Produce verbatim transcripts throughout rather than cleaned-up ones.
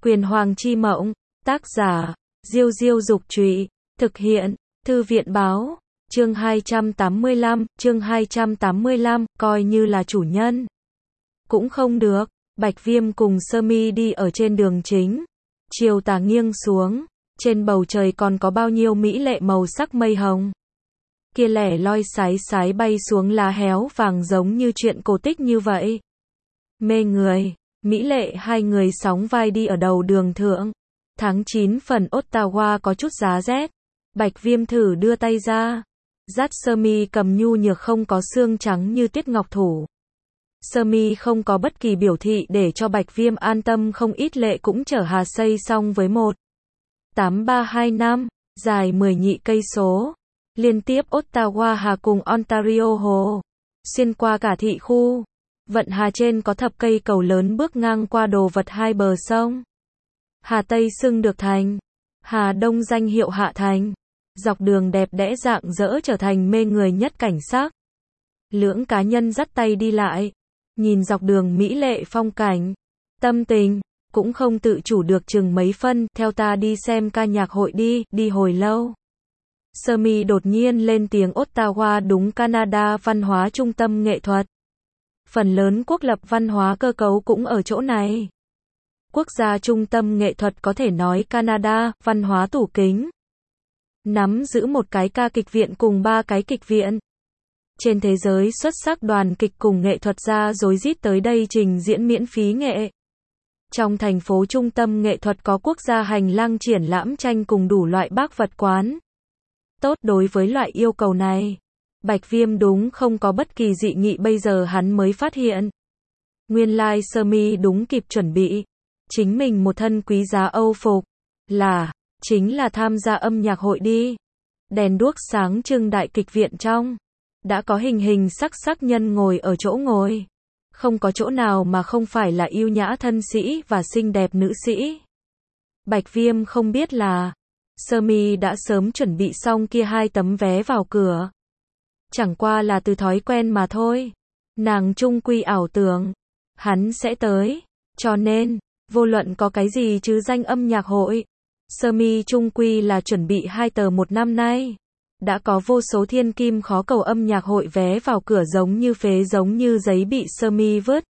Quyền Hoàng chi mộng, tác giả, Diêu Diêu Dục Trụy, thực hiện, Thư viện Báo, chương hai trăm tám mươi lăm, chương hai trăm tám mươi lăm, coi như là chủ nhân. Cũng không được, Bạch Viêm cùng Sơ Mi đi ở trên đường chính, chiều tà nghiêng xuống, trên bầu trời còn có bao nhiêu mỹ lệ màu sắc mây hồng. Kia lẻ loi sái sái bay xuống lá héo vàng giống như chuyện cổ tích như vậy. Mê người, mỹ lệ hai người sóng vai đi ở đầu đường thượng. Tháng chín phần Ottawa có chút giá rét. Bạch Viêm thử đưa tay ra. Dắt Sơ Mi cầm nhu nhược không có xương trắng như tuyết ngọc thủ. Sơ Mi không có bất kỳ biểu thị để cho Bạch Viêm an tâm, không ít lệ cũng chở Hà Xây xong với một tám ba hai năm, dài mười nhị cây số. Liên tiếp Ottawa Hà cùng Ontario Hồ. Xuyên qua cả thị khu. Vận Hà trên có thập cây cầu lớn bước ngang qua đồ vật hai bờ sông. Hà Tây xưng được thành. Hà Đông danh hiệu Hạ Thành. Dọc đường đẹp đẽ rạng rỡ trở thành mê người nhất cảnh sắc. Lưỡng cá nhân dắt tay đi lại. Nhìn dọc đường mỹ lệ phong cảnh. Tâm tình, cũng không tự chủ được chừng mấy phân, theo ta đi xem ca nhạc hội đi, đi hồi lâu. Sơ Mi đột nhiên lên tiếng. Ottawa đúng Canada văn hóa trung tâm nghệ thuật. Phần lớn quốc lập văn hóa cơ cấu cũng ở chỗ này. Quốc gia trung tâm nghệ thuật có thể nói Canada, văn hóa tủ kính. Nắm giữ một cái ca kịch viện cùng ba cái kịch viện. Trên thế giới xuất sắc đoàn kịch cùng nghệ thuật gia rối rít tới đây trình diễn miễn phí nghệ. Trong thành phố trung tâm nghệ thuật có quốc gia hành lang triển lãm tranh cùng đủ loại bác vật quán. Tốt đối với loại yêu cầu này. Bạch Viêm đúng không có bất kỳ dị nghị, bây giờ hắn mới phát hiện. Nguyên lai like Sơ Mi đúng kịp chuẩn bị. Chính mình một thân quý giá Âu phục. Là, chính là tham gia âm nhạc hội đi. Đèn đuốc sáng trưng đại kịch viện trong. Đã có hình hình sắc sắc nhân ngồi ở chỗ ngồi. Không có chỗ nào mà không phải là yêu nhã thân sĩ và xinh đẹp nữ sĩ. Bạch Viêm không biết là Sơ Mi đã sớm chuẩn bị xong kia hai tấm vé vào cửa. Chẳng qua là từ thói quen mà thôi. Nàng trung quy ảo tưởng hắn sẽ tới. Cho nên, vô luận có cái gì chứ danh âm nhạc hội, Sơ Mi trung quy là chuẩn bị hai tờ một năm nay. Đã có vô số thiên kim khó cầu âm nhạc hội vé vào cửa giống như phế, giống như giấy bị Sơ Mi vứt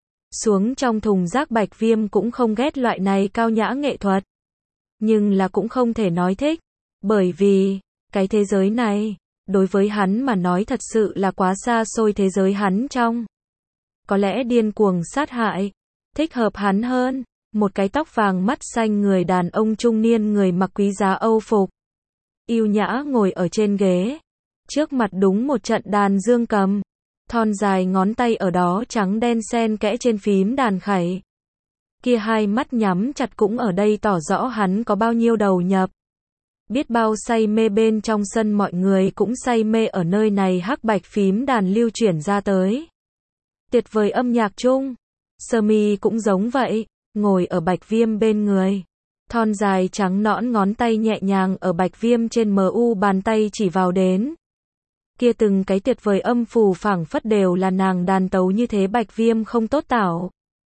xuống trong thùng rác. Bạch Viêm cũng không ghét loại này cao nhã nghệ thuật. Nhưng là cũng không thể nói thích. Bởi vì, cái thế giới này, đối với hắn mà nói thật sự là quá xa xôi. Thế giới hắn trong có lẽ điên cuồng sát hại. Thích hợp hắn hơn. Một cái tóc vàng mắt xanh người đàn ông trung niên, người mặc quý giá Âu phục. Yêu nhã ngồi ở trên ghế. Trước mặt đúng một trận đàn dương cầm. Thon dài ngón tay ở đó trắng đen xen kẽ trên phím đàn khẩy. Kia hai mắt nhắm chặt cũng ở đây tỏ rõ hắn có bao nhiêu đầu nhập. Biết bao say mê, bên trong sân mọi người cũng say mê ở nơi này. Hắc bạch phím đàn lưu chuyển ra tới. Tuyệt vời âm nhạc chung. Sơ Mi cũng giống vậy, ngồi ở Bạch Viêm bên người. Thon dài trắng nõn ngón tay nhẹ nhàng ở Bạch Viêm trên mu bàn tay chỉ vào đến. Kia từng cái tuyệt vời âm phù phảng phất đều là nàng đàn tấu như thế. Bạch Viêm không tốt tảo.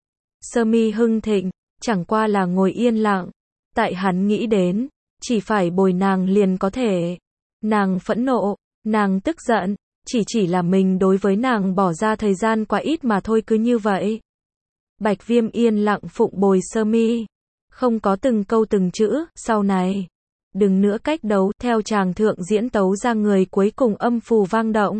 Sơ Mi hưng thịnh, chẳng qua là ngồi yên lặng. Tại hắn nghĩ đến, chỉ phải bồi nàng liền có thể. Nàng phẫn nộ, nàng tức giận, chỉ chỉ là mình đối với nàng bỏ ra thời gian quá ít mà thôi. Cứ như vậy, Bạch Viêm yên lặng phụng bồi Sơ Mi. Không có từng câu từng chữ. Sau này, đừng nữa cách đấu. Theo chàng thượng diễn tấu ra, người cuối cùng âm phù vang động.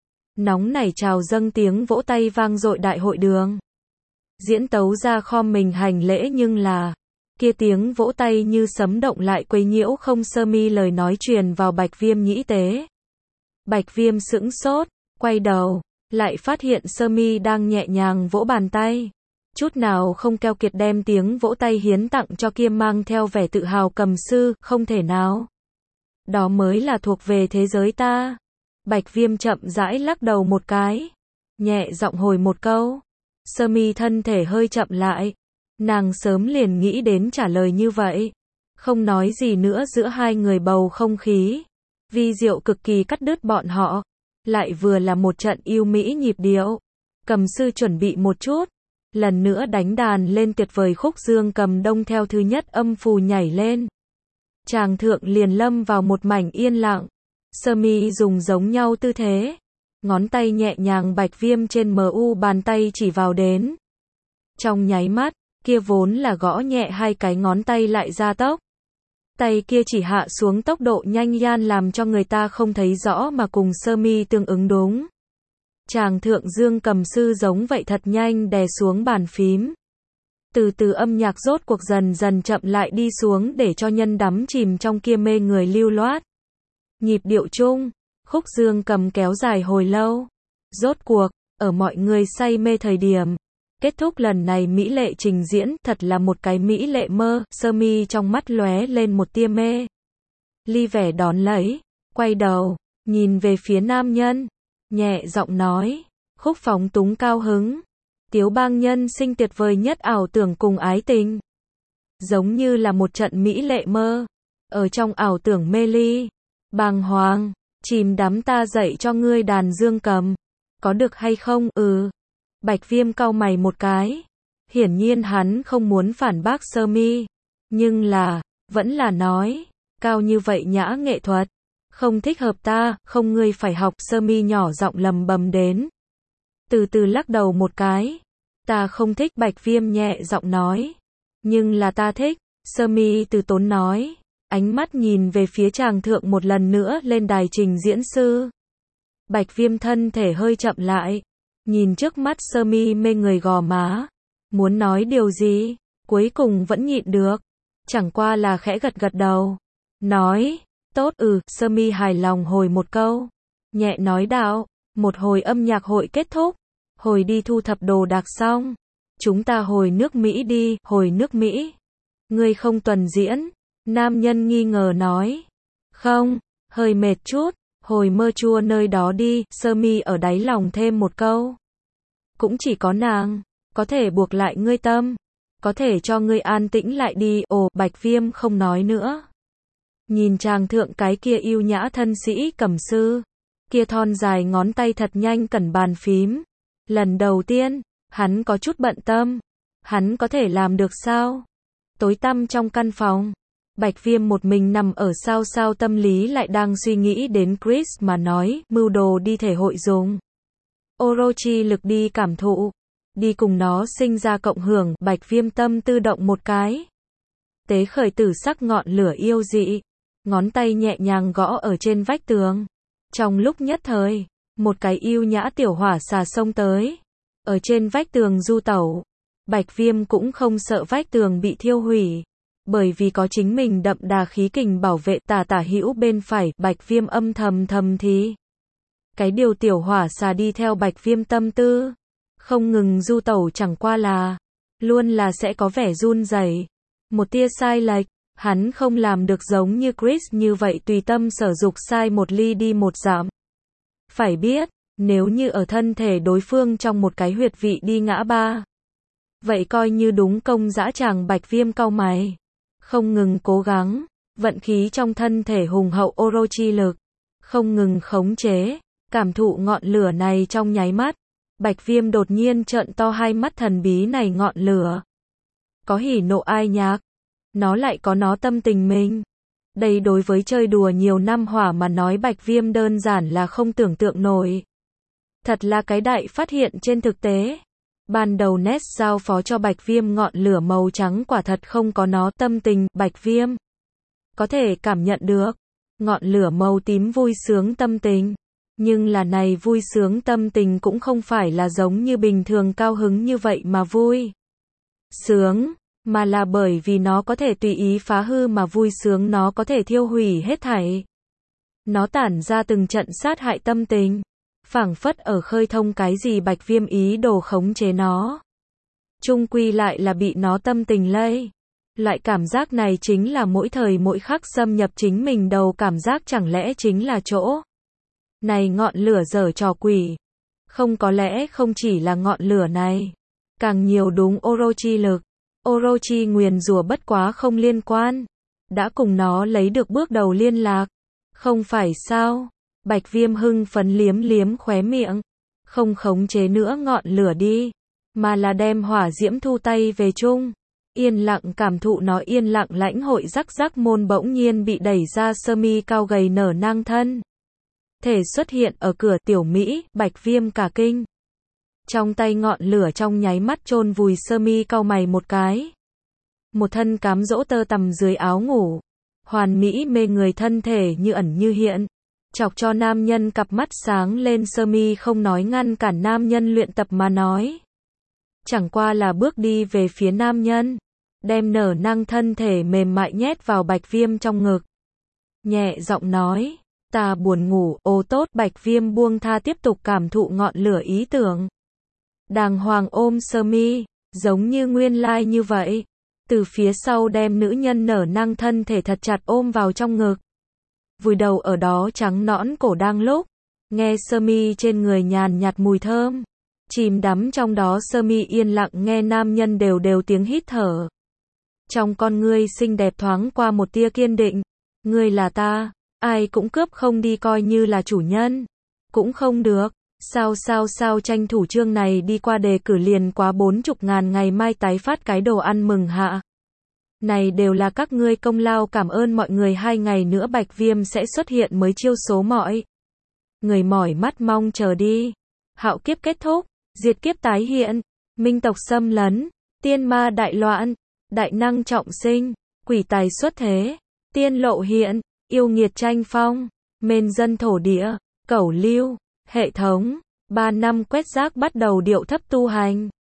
Nóng nảy trào dâng, tiếng vỗ tay vang dội đại hội đường. Diễn tấu ra khom mình hành lễ, nhưng là kia tiếng vỗ tay như sấm động lại quấy nhiễu không Sơ Mi lời nói truyền vào Bạch Viêm nhĩ tế. Bạch Viêm sững sốt, quay đầu, lại phát hiện Sơ Mi đang nhẹ nhàng vỗ bàn tay. Chút nào không keo kiệt đem tiếng vỗ tay hiến tặng cho kia mang theo vẻ tự hào cầm sư. Không thể nào. Đó mới là thuộc về thế giới ta. Bạch Viêm chậm rãi lắc đầu một cái. Nhẹ giọng hồi một câu. Sơ Mi thân thể hơi chậm lại. Nàng sớm liền nghĩ đến trả lời như vậy. Không nói gì nữa. Giữa hai người bầu không khí vi diệu cực kỳ cắt đứt bọn họ. Lại vừa là một trận yêu mỹ nhịp điệu. Cầm sư chuẩn bị một chút. lần nữa đánh đàn lên tuyệt vời khúc dương cầm đông theo thứ nhất âm phù nhảy lên. Chàng thượng liền lâm vào một mảnh yên lặng. Sơ mi dùng giống nhau tư thế. Ngón tay nhẹ nhàng Bạch Viêm trên mu bàn tay chỉ vào đến. Trong nháy mắt, kia vốn là gõ nhẹ hai cái ngón tay lại gia tốc. Tay kia chỉ hạ xuống tốc độ nhanh yan làm cho người ta không thấy rõ mà cùng sơ mi tương ứng đúng. Chàng thượng dương cầm sư giống vậy thật nhanh đè xuống bàn phím. Từ từ âm nhạc rốt cuộc dần dần chậm lại đi xuống để cho nhân đắm chìm trong kia mê người lưu loát. Nhịp điệu chung, khúc dương cầm kéo dài hồi lâu. Rốt cuộc, ở mọi người say mê thời điểm, kết thúc lần này mỹ lệ trình diễn, thật là một cái mỹ lệ mơ, sơ mi trong mắt lóe lên một tia mê. Ly vẻ đón lấy, quay đầu, nhìn về phía nam nhân, nhẹ giọng nói, khúc phóng túng cao hứng, Tiếu Bang nhân sinh tuyệt vời nhất ảo tưởng cùng ái tình. Giống như là một trận mỹ lệ mơ, ở trong ảo tưởng mê ly, bàng hoàng, chìm đắm ta dạy cho ngươi đàn dương cầm, có được hay không? Ừ. Bạch Viêm cau mày một cái, hiển nhiên hắn không muốn phản bác sơ mi, nhưng là, vẫn là nói, cao như vậy nhã nghệ thuật, không thích hợp ta, không ngươi phải học. Sơ mi nhỏ giọng lầm bầm đến, từ từ lắc đầu một cái, ta không thích. Bạch Viêm nhẹ giọng nói, nhưng là ta thích. Sơ mi từ tốn nói, ánh mắt nhìn về phía chàng thượng một lần nữa lên đài trình diễn sư. Bạch Viêm thân thể hơi chậm lại, nhìn trước mắt sơ mi mê người gò má, muốn nói điều gì, cuối cùng vẫn nhịn được, chẳng qua là khẽ gật gật đầu, nói, tốt. Ừ. Sơ mi hài lòng hồi một câu, nhẹ nói đạo, một hồi âm nhạc hội kết thúc, hồi đi thu thập đồ đạc xong, chúng ta hồi nước Mỹ đi. Hồi nước Mỹ? Ngươi không tuần diễn? Nam nhân nghi ngờ nói, không, hơi mệt chút, hồi mơ chua nơi đó đi. Sơ mi ở đáy lòng thêm một câu, cũng chỉ có nàng có thể buộc lại ngươi tâm, có thể cho ngươi an tĩnh lại đi. Ồ. Bạch Viêm không nói nữa, nhìn chàng thượng cái kia yêu nhã thân sĩ cầm sư, kia thon dài ngón tay thật nhanh cẩn bàn phím. Lần đầu tiên, hắn có chút bận tâm, hắn có thể làm được sao? Tối tăm trong căn phòng, Bạch Viêm một mình nằm ở sao sao tâm lý lại đang suy nghĩ đến Chris mà nói, mưu đồ đi thể hội dùng Orochi lực đi cảm thụ, đi cùng nó sinh ra cộng hưởng. Bạch Viêm tâm tư động một cái, tế khởi tử sắc ngọn lửa yêu dị, ngón tay nhẹ nhàng gõ ở trên vách tường. Trong lúc nhất thời, một cái yêu nhã tiểu hỏa xà xông tới, ở trên vách tường du tẩu. Bạch Viêm cũng không sợ vách tường bị thiêu hủy, bởi vì có chính mình đậm đà khí kình bảo vệ. Tả tả hữu bên phải, Bạch Viêm âm thầm thầm thì. Cái điều tiểu hỏa xà đi theo Bạch Viêm tâm tư, không ngừng du tẩu, chẳng qua là, luôn là sẽ có vẻ run rẩy, một tia sai lệch, hắn không làm được giống như Chris như vậy tùy tâm sở dục sai một ly đi một dặm. Phải biết, nếu như ở thân thể đối phương trong một cái huyệt vị đi ngã ba, vậy coi như đúng công dã tràng. Bạch Viêm cau mày, không ngừng cố gắng, vận khí trong thân thể hùng hậu Orochi lực, không ngừng khống chế, cảm thụ ngọn lửa này. Trong nháy mắt, Bạch Viêm đột nhiên trợn to hai mắt, thần bí này ngọn lửa, có hỉ nộ ai nhạc, nó lại có nó tâm tình mình. Đây đối với chơi đùa nhiều năm hỏa mà nói Bạch Viêm đơn giản là không tưởng tượng nổi. Thật là cái đại phát hiện trên thực tế. Ban đầu Ness giao phó cho Bạch Viêm ngọn lửa màu trắng quả thật không có nó tâm tình. Bạch Viêm có thể cảm nhận được ngọn lửa màu tím vui sướng tâm tình, nhưng là này vui sướng tâm tình cũng không phải là giống như bình thường cao hứng như vậy mà vui sướng, mà là bởi vì nó có thể tùy ý phá hư mà vui sướng, nó có thể thiêu hủy hết thảy. Nó tản ra từng trận sát hại tâm tình, phảng phất ở khơi thông cái gì. Bạch Viêm ý đồ khống chế nó, chung quy lại là bị nó tâm tình lây. Loại cảm giác này chính là mỗi thời mỗi khắc xâm nhập chính mình đầu cảm giác, chẳng lẽ chính là chỗ này ngọn lửa giở trò quỷ? Không, có lẽ không chỉ là ngọn lửa này, càng nhiều đúng Orochi lực. Orochi nguyền rủa bất quá không liên quan, đã cùng nó lấy được bước đầu liên lạc, không phải sao? Bạch Viêm hưng phấn liếm liếm khóe miệng, không khống chế nữa ngọn lửa đi. mà là đem hỏa diễm thu tay về chung. Yên lặng cảm thụ nó yên lặng lãnh hội rắc rắc môn bỗng nhiên bị đẩy ra sơ mi cao gầy nở nang thân. Thể xuất hiện ở cửa tiểu Mỹ, Bạch Viêm cả kinh. Trong tay ngọn lửa trong nháy mắt chôn vùi sơ mi cau mày một cái. Một thân cám dỗ tơ tằm dưới áo ngủ. Hoàn mỹ mê người thân thể như ẩn như hiện. Chọc cho nam nhân cặp mắt sáng lên sơ mi không nói ngăn cản nam nhân luyện tập mà nói. Chẳng qua là bước đi về phía nam nhân. Đem nở năng thân thể mềm mại nhét vào Bạch Viêm trong ngực. Nhẹ giọng nói. Ta buồn ngủ, ô tốt. Bạch Viêm buông tha tiếp tục cảm thụ ngọn lửa ý tưởng. Đàng hoàng ôm sơ mi, giống như nguyên lai như vậy. Từ phía sau đem nữ nhân nở năng thân thể thật chặt ôm vào trong ngực. Vùi đầu ở đó trắng nõn cổ đang lúc. Nghe sơ mi trên người nhàn nhạt mùi thơm. Chìm đắm trong đó sơ mi yên lặng nghe nam nhân đều đều tiếng hít thở. Trong con ngươi xinh đẹp thoáng qua một tia kiên định. Ngươi là ta, ai cũng cướp không đi coi như là chủ nhân. Cũng không được. Sao sao sao tranh thủ chương này đi qua đề cử liền quá bốn chục ngàn ngày mai tái phát cái đồ ăn mừng hạ. Này đều là các ngươi công lao cảm ơn mọi người hai ngày nữa Bạch Viêm sẽ xuất hiện mới chiêu số mọi. Người mỏi mắt mong chờ đi. Hạo kiếp kết thúc, diệt kiếp tái hiện, minh tộc xâm lấn, tiên ma đại loạn, đại năng trọng sinh, quỷ tài xuất thế, tiên lộ hiện, yêu nghiệt tranh phong, mên dân thổ địa, cẩu lưu. Hệ thống, ba năm quét rác bắt đầu điệu thấp tu hành.